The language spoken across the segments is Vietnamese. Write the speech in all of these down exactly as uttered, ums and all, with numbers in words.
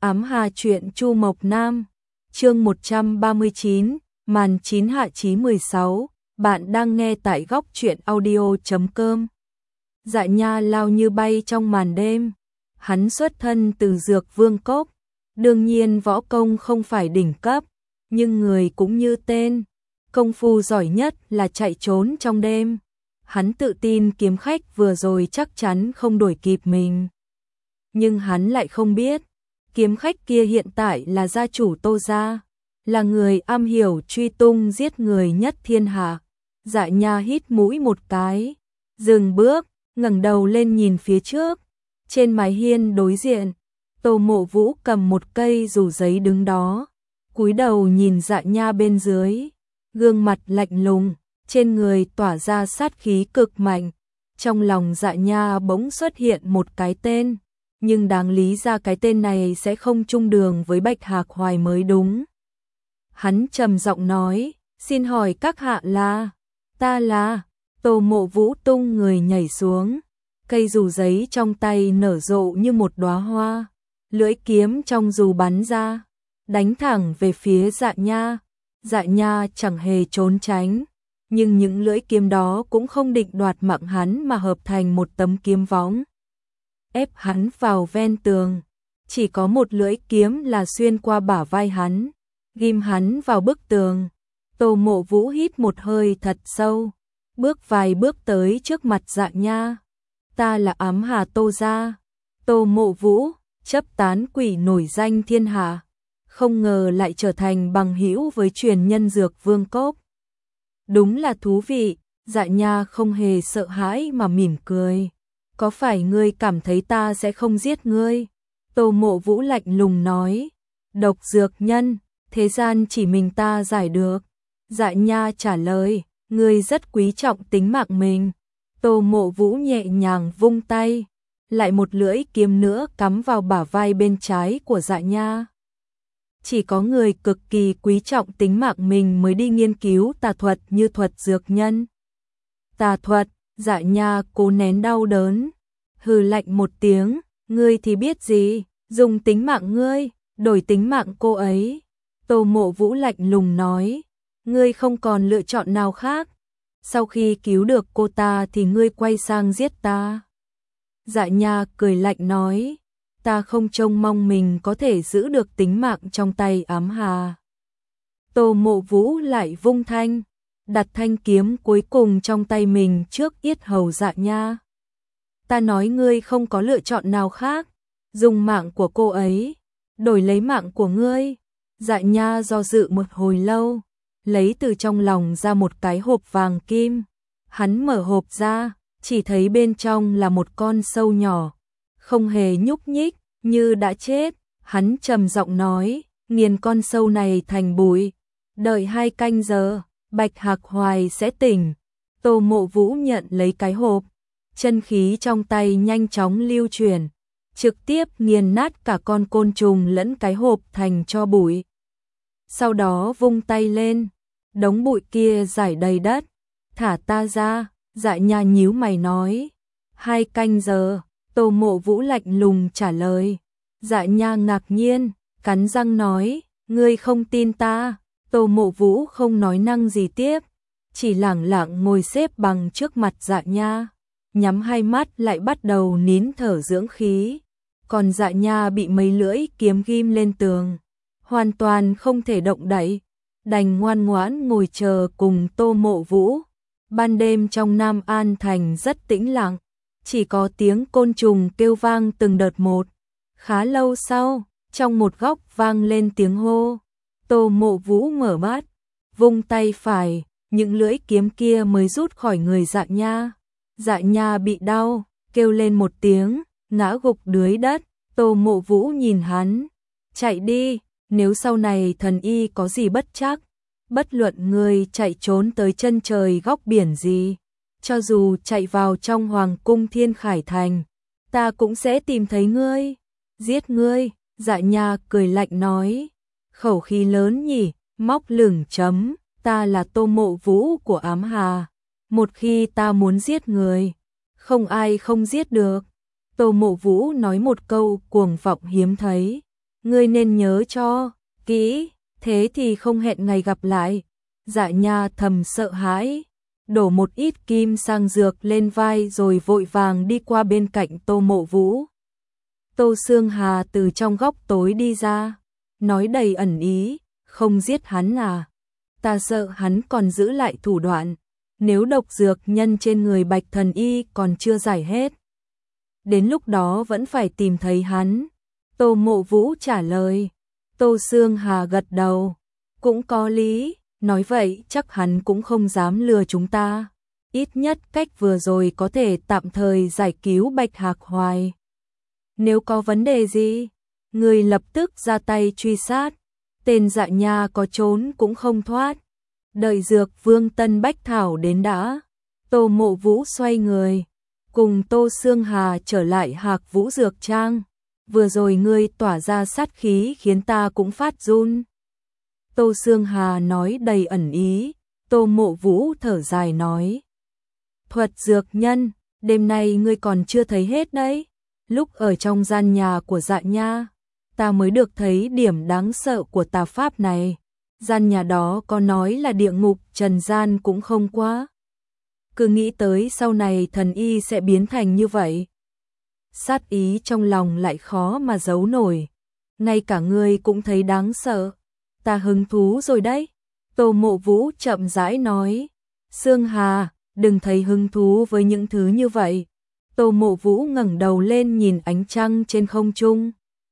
Ám Hà truyện Chu Mộc Nam, chương một trăm ba mươi chín, màn chín hạ chí mười sáu, bạn đang nghe tại góc truyện audio chấm com. Dạ Nha lao như bay trong màn đêm, hắn xuất thân từ Dược Vương Cốc, đương nhiên võ công không phải đỉnh cấp, nhưng người cũng như tên, công phu giỏi nhất là chạy trốn trong đêm. Hắn tự tin kiếm khách vừa rồi chắc chắn không đuổi kịp mình. Nhưng hắn lại không biết, kiếm khách kia hiện tại là gia chủ Tô gia, là người am hiểu truy tung giết người nhất thiên hạ. Dạ Nha hít mũi một cái, dừng bước, ngẩng đầu lên nhìn phía trước. Trên mái hiên đối diện, Tô Mộ Vũ cầm một cây dù giấy đứng đó, cúi đầu nhìn Dạ Nha bên dưới, gương mặt lạnh lùng, trên người tỏa ra sát khí cực mạnh. Trong lòng Dạ Nha bỗng xuất hiện một cái tên, nhưng đáng lý ra cái tên này sẽ không chung đường với Bạch Hạc Hoài mới đúng. Hắn trầm giọng nói, xin hỏi các hạ là? Ta là. Tô Mộ Vũ tung người nhảy xuống, cây dù giấy trong tay nở rộ như một đóa hoa, lưỡi kiếm trong dù bắn ra, đánh thẳng về phía Dạ Nha. Dạ Nha chẳng hề trốn tránh, nhưng những lưỡi kiếm đó cũng không định đoạt mạng hắn mà hợp thành một tấm kiếm võng, ép hắn vào ven tường. Chỉ có một lưỡi kiếm là xuyên qua bả vai hắn, ghim hắn vào bức tường. Tô Mộ Vũ hít một hơi thật sâu, bước vài bước tới trước mặt Dạ Nha. Ta là Ám Hà Tô gia, Tô Mộ Vũ, chấp tán quỷ nổi danh thiên hạ, không ngờ lại trở thành bằng hữu với truyền nhân Dược Vương Cốc. Đúng là thú vị. Dạ Nha không hề sợ hãi mà mỉm cười. Có phải ngươi cảm thấy ta sẽ không giết ngươi? Tô Mộ Vũ lạnh lùng nói. Độc dược nhân, thế gian chỉ mình ta giải được. Dạ Nha trả lời, ngươi rất quý trọng tính mạng mình. Tô Mộ Vũ nhẹ nhàng vung tay, lại một lưỡi kiếm nữa cắm vào bả vai bên trái của Dạ Nha. Chỉ có người cực kỳ quý trọng tính mạng mình mới đi nghiên cứu tà thuật như thuật dược nhân. Tà thuật? Dạ Nha cố nén đau đớn, hừ lạnh một tiếng, ngươi thì biết gì, dùng tính mạng ngươi, đổi tính mạng cô ấy. Tô Mộ Vũ lạnh lùng nói, ngươi không còn lựa chọn nào khác. Sau khi cứu được cô ta thì ngươi quay sang giết ta. Dạ Nha cười lạnh nói, ta không trông mong mình có thể giữ được tính mạng trong tay Ám Hà. Tô Mộ Vũ lại vung thanh, đặt thanh kiếm cuối cùng trong tay mình trước yết hầu Dạ Nha. Ta nói ngươi không có lựa chọn nào khác, dùng mạng của cô ấy, đổi lấy mạng của ngươi. Dạ Nha do dự một hồi lâu, lấy từ trong lòng ra một cái hộp vàng kim. Hắn mở hộp ra, chỉ thấy bên trong là một con sâu nhỏ, không hề nhúc nhích, như đã chết. Hắn trầm giọng nói, nghiền con sâu này thành bụi, đợi hai canh giờ, Bạch Hạc Hoài sẽ tỉnh. Tô Mộ Vũ nhận lấy cái hộp, chân khí trong tay nhanh chóng lưu chuyển, trực tiếp nghiền nát cả con côn trùng lẫn cái hộp thành tro bụi. Sau đó vung tay lên, đống bụi kia rải đầy đất. Thả ta ra. Dạ Nha nhíu mày nói. Hai canh giờ. Tô Mộ Vũ lạnh lùng trả lời. Dạ Nha ngạc nhiên, cắn răng nói, ngươi không tin ta. Tô Mộ Vũ không nói năng gì tiếp, chỉ lẳng lặng ngồi xếp bằng trước mặt Dạ Nha, nhắm hai mắt lại bắt đầu nín thở dưỡng khí. Còn Dạ Nha bị mấy lưỡi kiếm ghim lên tường, hoàn toàn không thể động đậy, đành ngoan ngoãn ngồi chờ cùng Tô Mộ Vũ. Ban đêm trong Nam An Thành rất tĩnh lặng, chỉ có tiếng côn trùng kêu vang từng đợt một. Khá lâu sau, trong một góc vang lên tiếng hô. Tô Mộ Vũ mở mắt, vung tay phải, những lưỡi kiếm kia mới rút khỏi người Dạ Nha. Dạ Nha bị đau, kêu lên một tiếng, ngã gục dưới đất. Tô Mộ Vũ nhìn hắn, chạy đi, nếu sau này thần y có gì bất trắc, bất luận ngươi chạy trốn tới chân trời góc biển gì, cho dù chạy vào trong Hoàng cung Thiên Khải Thành, ta cũng sẽ tìm thấy ngươi, giết ngươi. Dạ Nha cười lạnh nói, khẩu khí lớn nhỉ, móc lửng chấm, ta là Tô Mộ Vũ của Ám Hà, một khi ta muốn giết người, không ai không giết được. Tô Mộ Vũ nói một câu cuồng vọng hiếm thấy. ngươi nên nhớ cho kỹ, thế thì không hẹn ngày gặp lại. Dạ Nha thầm sợ hãi, đổ một ít kim sang dược lên vai rồi vội vàng đi qua bên cạnh Tô Mộ Vũ. Tô Sương Hà từ trong góc tối đi ra, nói đầy ẩn ý, không giết hắn à? Ta sợ hắn còn giữ lại thủ đoạn, nếu độc dược nhân trên người Bạch Thần Y còn chưa giải hết. Đến lúc đó vẫn phải tìm thấy hắn. Tô Mộ Vũ trả lời. Tô Sương Hà gật đầu, cũng có lý, nói vậy chắc hắn cũng không dám lừa chúng ta. Ít nhất cách vừa rồi có thể tạm thời giải cứu Bạch Hạc Hoài. Nếu có vấn đề gì, người lập tức ra tay truy sát, tên Dạ Nha có trốn cũng không thoát. Đợi dược vương Tân Bách Thảo đến đã. Tô Mộ Vũ xoay người, cùng Tô Sương Hà trở lại Hạc Vũ Dược Trang. Vừa rồi ngươi tỏa ra sát khí khiến ta cũng phát run. Tô Sương Hà nói đầy ẩn ý. Tô Mộ Vũ thở dài nói. Thuật dược nhân, đêm nay ngươi còn chưa thấy hết đấy. Lúc ở trong gian nhà của Dạ Nha, ta mới được thấy điểm đáng sợ của tà pháp này. Gian nhà đó có nói là địa ngục trần gian cũng không quá. Cứ nghĩ tới sau này thần y sẽ biến thành như vậy. Sát ý trong lòng lại khó mà giấu nổi. Ngay cả ngươi cũng thấy đáng sợ. Ta hứng thú rồi đấy. Tô Mộ Vũ chậm rãi nói. Sương Hà, đừng thấy hứng thú với những thứ như vậy. Tô Mộ Vũ ngẩng đầu lên nhìn ánh trăng trên không trung.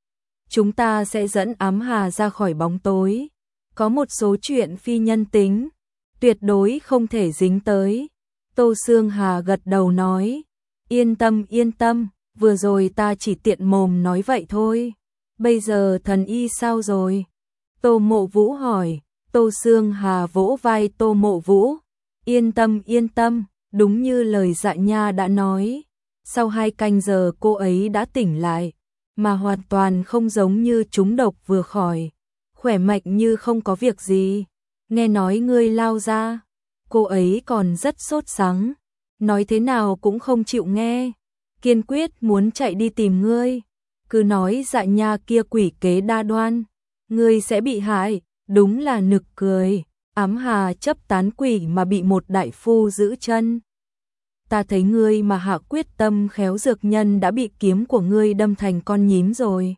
Chúng ta sẽ dẫn Ám Hà ra khỏi bóng tối. Có một số chuyện phi nhân tính, tuyệt đối không thể dính tới. Tô Sương Hà gật đầu nói. Yên tâm yên tâm, vừa rồi ta chỉ tiện mồm nói vậy thôi. Bây giờ thần y sao rồi? Tô Mộ Vũ hỏi. Tô Sương Hà vỗ vai Tô Mộ Vũ. Yên tâm yên tâm, đúng như lời Dạ Nha đã nói. Sau hai canh giờ cô ấy đã tỉnh lại, mà hoàn toàn không giống như trúng độc vừa khỏi. Khỏe mạnh như không có việc gì. Nghe nói ngươi lao ra, cô ấy còn rất sốt sắng. Nói thế nào cũng không chịu nghe. Kiên quyết muốn chạy đi tìm ngươi. Cứ nói Dạ Nha kia quỷ kế đa đoan, ngươi sẽ bị hại, đúng là nực cười. Ám Hà chấp tán quỷ mà bị một đại phu giữ chân. Ta thấy ngươi mà hạ quyết tâm khéo dược nhân đã bị kiếm của ngươi đâm thành con nhím rồi.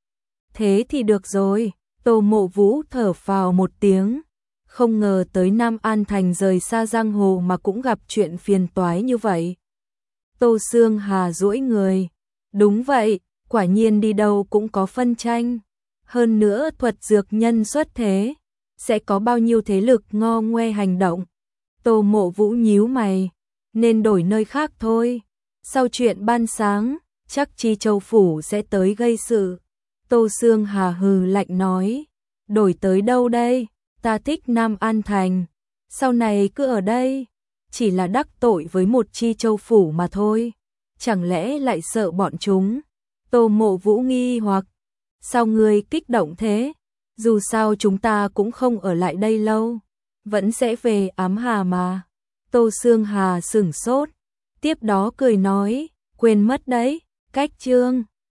Thế thì được rồi. Tô Mộ Vũ thở phào một tiếng. Không ngờ tới Nam An Thành rời xa giang hồ mà cũng gặp chuyện phiền toái như vậy. Tô Sương Hà duỗi người. Đúng vậy, quả nhiên đi đâu cũng có phân tranh. Hơn nữa thuật dược nhân xuất thế, sẽ có bao nhiêu thế lực ngo ngoe hành động. Tô Mộ Vũ nhíu mày. Nên đổi nơi khác thôi. Sau chuyện ban sáng, chắc Chi Châu Phủ sẽ tới gây sự. Tô Sương Hà hừ lạnh nói. Đổi tới đâu đây? Ta thích Nam An Thành. Sau này cứ ở đây. Chỉ là đắc tội với một Chi Châu Phủ mà thôi. Chẳng lẽ lại sợ bọn chúng? Tô Mộ Vũ nghi hoặc. Sao ngươi kích động thế? Dù sao chúng ta cũng không ở lại đây lâu. Vẫn sẽ về Ám Hà mà. Tô Sương Hà sửng sốt. Tiếp đó cười nói. Quên mất đấy. Cách chương.